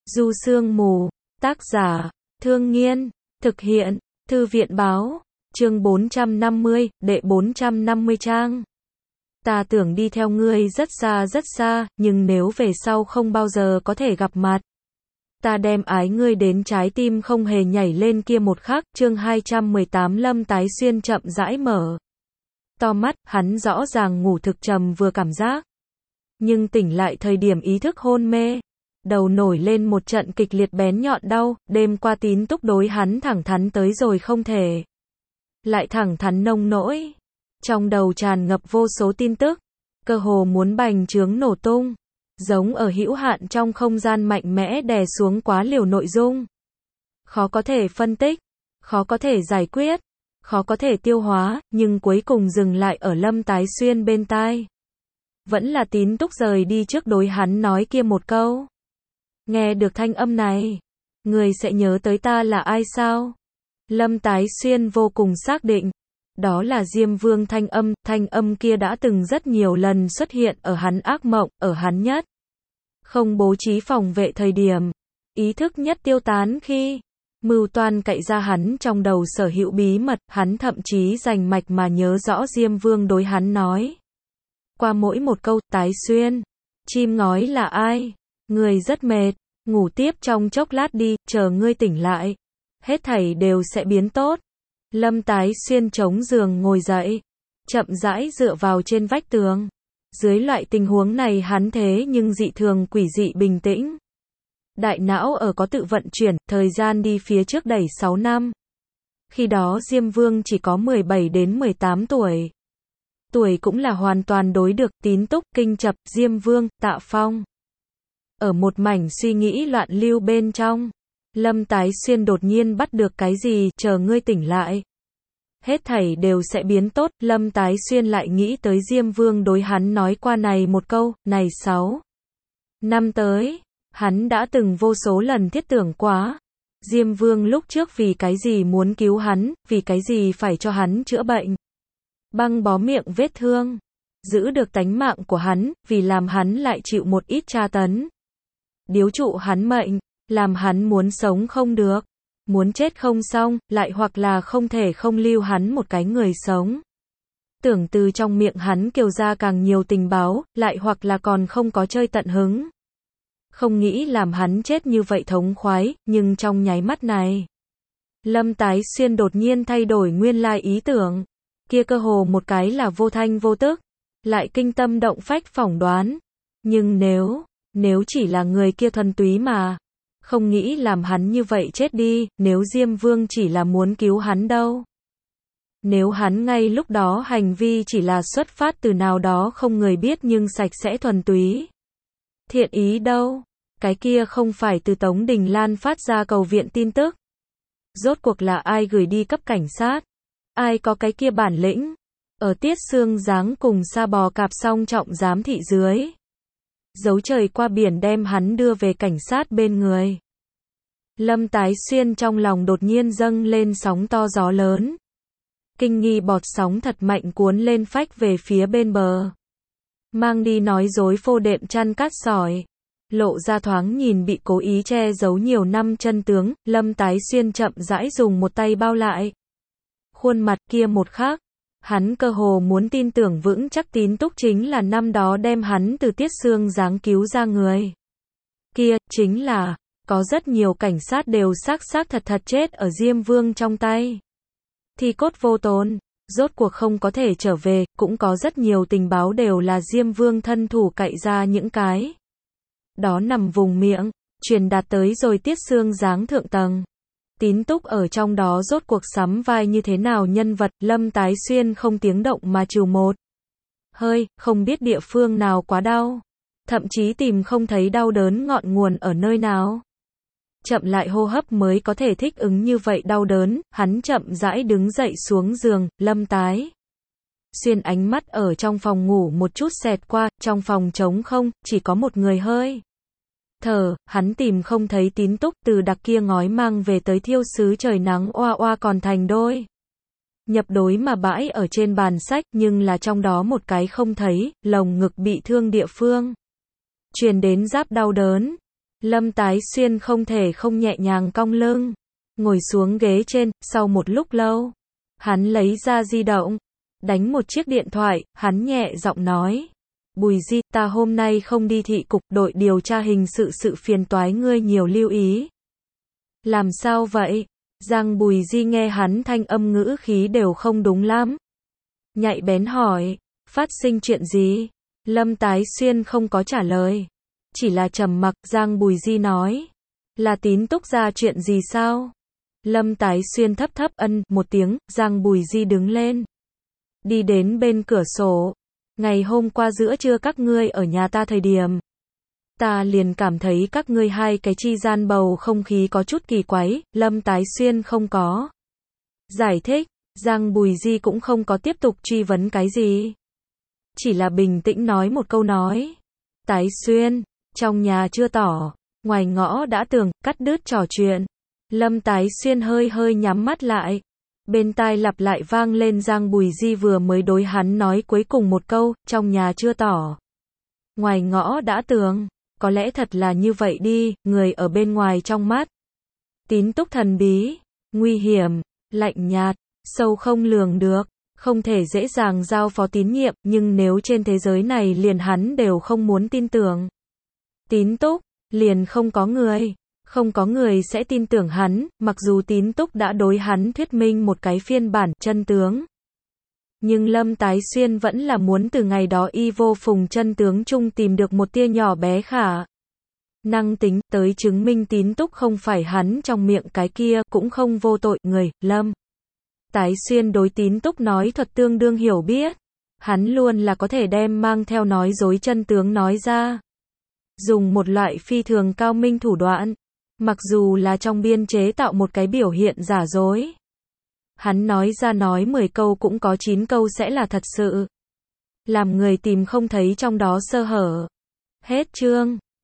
Du Sương Mù, tác giả, Thương Nghiên, thực hiện, Thư viện báo, chương 450, đệ 450 trang. Ta tưởng đi theo ngươi rất xa, nhưng nếu về sau không bao giờ có thể gặp mặt. Ta đem ái ngươi đến trái tim không hề nhảy lên kia một khắc, chương 218 Lâm Tái Xuyên chậm rãi mở to mắt, hắn rõ ràng ngủ thực trầm vừa cảm giác. Nhưng tỉnh lại thời điểm ý thức hôn mê. Đầu nổi lên một trận kịch liệt bén nhọn đau, đêm qua Tín Túc đối hắn thẳng thắn tới rồi không thể. Lại thẳng thắn nông nỗi. Trong đầu tràn ngập vô số tin tức, cơ hồ muốn bành trướng nổ tung. Giống ở hữu hạn trong không gian mạnh mẽ đè xuống quá liều nội dung. Khó có thể phân tích, khó có thể giải quyết, khó có thể tiêu hóa, nhưng cuối cùng dừng lại ở Lâm Tái Xuyên bên tai. Vẫn là Tín Túc rời đi trước đối hắn nói kia một câu. Nghe được thanh âm này, người sẽ nhớ tới ta là ai sao? Lâm Tái Xuyên vô cùng xác định, đó là Diêm Vương thanh âm kia đã từng rất nhiều lần xuất hiện ở hắn ác mộng, ở hắn nhất không bố trí phòng vệ thời điểm, ý thức nhất tiêu tán khi mưu toan cậy ra hắn trong đầu sở hữu bí mật, hắn thậm chí rành mạch mà nhớ rõ Diêm Vương đối hắn nói. Qua mỗi một câu, Tái Xuyên, chim ngói là ai? Người rất mệt, ngủ tiếp trong chốc lát đi, chờ ngươi tỉnh lại. Hết thảy đều sẽ biến tốt. Lâm Tái Xuyên chống giường ngồi dậy, chậm rãi dựa vào trên vách tường. Dưới loại tình huống này hắn thế nhưng dị thường quỷ dị bình tĩnh. Đại não ở có tự vận chuyển, thời gian đi phía trước đẩy 6 năm. Khi đó Diêm Vương chỉ có 17 đến 18 tuổi. Tuổi cũng là hoàn toàn đối được Tín Túc, Kinh Chập, Diêm Vương, Tạ Phong. Ở một mảnh suy nghĩ loạn lưu bên trong, Lâm Tái Xuyên đột nhiên bắt được cái gì, chờ ngươi tỉnh lại. Hết thảy đều sẽ biến tốt, Lâm Tái Xuyên lại nghĩ tới Diêm Vương đối hắn nói qua này một câu, này 6 năm tới, hắn đã từng vô số lần thiết tưởng quá. Diêm Vương lúc trước vì cái gì muốn cứu hắn, vì cái gì phải cho hắn chữa bệnh. Băng bó miệng vết thương, giữ được tánh mạng của hắn, vì làm hắn lại chịu một ít tra tấn. Điếu trụ hắn mệnh, làm hắn muốn sống không được, muốn chết không xong, lại hoặc là không thể không lưu hắn một cái người sống. Tưởng từ trong miệng hắn kêu ra càng nhiều tình báo, lại hoặc là còn không có chơi tận hứng. Không nghĩ làm hắn chết như vậy thống khoái, nhưng trong nháy mắt này, Lâm Tái Xuyên đột nhiên thay đổi nguyên lai ý tưởng. Kia cơ hồ một cái là vô thanh vô tức, lại kinh tâm động phách phỏng đoán. Nhưng nếu chỉ là người kia thuần túy mà, không nghĩ làm hắn như vậy chết đi, nếu Diêm Vương chỉ là muốn cứu hắn đâu. Nếu hắn ngay lúc đó hành vi chỉ là xuất phát từ nào đó không người biết nhưng sạch sẽ thuần túy. Thiện ý đâu, cái kia không phải từ Tống Đình Lan phát ra cầu viện tin tức. Rốt cuộc là ai gửi đi cấp cảnh sát? Ai có cái kia bản lĩnh? Ở Tiết Sương Giáng cùng Sa Bò Cạp song trọng giám thị dưới. Giấu trời qua biển đem hắn đưa về cảnh sát bên người. Lâm Tái Xuyên trong lòng đột nhiên dâng lên sóng to gió lớn. Kinh nghi bọt sóng thật mạnh cuốn lên phách về phía bên bờ. Mang đi nói dối phô đệm chăn cát sỏi. Lộ ra thoáng nhìn bị cố ý che giấu nhiều năm chân tướng, Lâm Tái Xuyên chậm rãi dùng một tay bao lại. Khuôn mặt kia một khắc, hắn cơ hồ muốn tin tưởng vững chắc Tín Túc chính là năm đó đem hắn từ Tiết Sương Giáng cứu ra người. Kia, chính là, có rất nhiều cảnh sát đều xác thật chết ở Diêm Vương trong tay. Thi cốt vô tồn, rốt cuộc không có thể trở về, cũng có rất nhiều tình báo đều là Diêm Vương thân thủ cậy ra những cái. Đó nằm vùng miệng, truyền đạt tới rồi Tiết Sương Giáng thượng tầng. Tín Túc ở trong đó rốt cuộc sắm vai như thế nào nhân vật, Lâm Tái Xuyên không tiếng động mà trừ một hơi, không biết địa phương nào quá đau. Thậm chí tìm không thấy đau đớn ngọn nguồn ở nơi nào. Chậm lại hô hấp mới có thể thích ứng như vậy đau đớn, hắn chậm rãi đứng dậy xuống giường, Lâm Tái Xuyên ánh mắt ở trong phòng ngủ một chút xẹt qua, trong phòng trống không, chỉ có một người hơi thở, hắn tìm không thấy Tín Túc từ đặc kia ngói mang về tới thiêu sứ trời nắng oa oa còn thành đôi. Nhập đối mà bãi ở trên bàn sách nhưng là trong đó một cái không thấy, lồng ngực bị thương địa phương. Truyền đến giáp đau đớn. Lâm Tái Xuyên không thể không nhẹ nhàng cong lưng, ngồi xuống ghế trên, sau một lúc lâu, hắn lấy ra di động, đánh một chiếc điện thoại, hắn nhẹ giọng nói. Bùi Di, ta hôm nay không đi thị cục, đội điều tra hình sự phiền toái ngươi nhiều lưu ý. Làm sao vậy? Giang Bùi Di nghe hắn thanh âm ngữ khí đều không đúng lắm. Nhạy bén hỏi, phát sinh chuyện gì? Lâm Tái Xuyên không có trả lời, chỉ là trầm mặc. Giang Bùi Di nói, là Tín Túc ra chuyện gì sao? Lâm Tái Xuyên thấp thấp ân một tiếng. Giang Bùi Di đứng lên, đi đến bên cửa sổ. Ngày hôm qua giữa trưa các ngươi ở nhà ta thời điểm, ta liền cảm thấy các ngươi hai cái chi gian bầu không khí có chút kỳ quái. Lâm Tái Xuyên không có giải thích, Giang Bùi Di cũng không có tiếp tục truy vấn cái gì, chỉ là bình tĩnh nói một câu nói. Tái Xuyên, trong nhà chưa tỏ, ngoài ngõ đã tường, cắt đứt trò chuyện. Lâm Tái Xuyên hơi hơi nhắm mắt lại, bên tai lặp lại vang lên Giang Bùi Di vừa mới đối hắn nói cuối cùng một câu, trong nhà chưa tỏ, ngoài ngõ đã tường. Có lẽ thật là như vậy đi, người ở bên ngoài trong mắt Tín Túc thần bí, nguy hiểm, lạnh nhạt, sâu không lường được, không thể dễ dàng giao phó tín nhiệm, nhưng nếu trên thế giới này liền hắn đều không muốn tin tưởng Tín Túc, liền không có người sẽ tin tưởng hắn, mặc dù Tín Túc đã đối hắn thuyết minh một cái phiên bản chân tướng. Nhưng Lâm Tái Xuyên vẫn là muốn từ ngày đó y vô phùng chân tướng chung tìm được một tia nhỏ bé khả năng tính, tới chứng minh Tín Túc không phải hắn trong miệng cái kia, cũng không vô tội người. Lâm Tái Xuyên đối Tín Túc nói thuật tương đương hiểu biết. Hắn luôn là có thể đem mang theo nói dối chân tướng nói ra. Dùng một loại phi thường cao minh thủ đoạn. Mặc dù là trong biên chế tạo một cái biểu hiện giả dối. Hắn nói ra nói 10 câu cũng có 9 câu sẽ là thật sự. Làm người tìm không thấy trong đó sơ hở. Hết chương.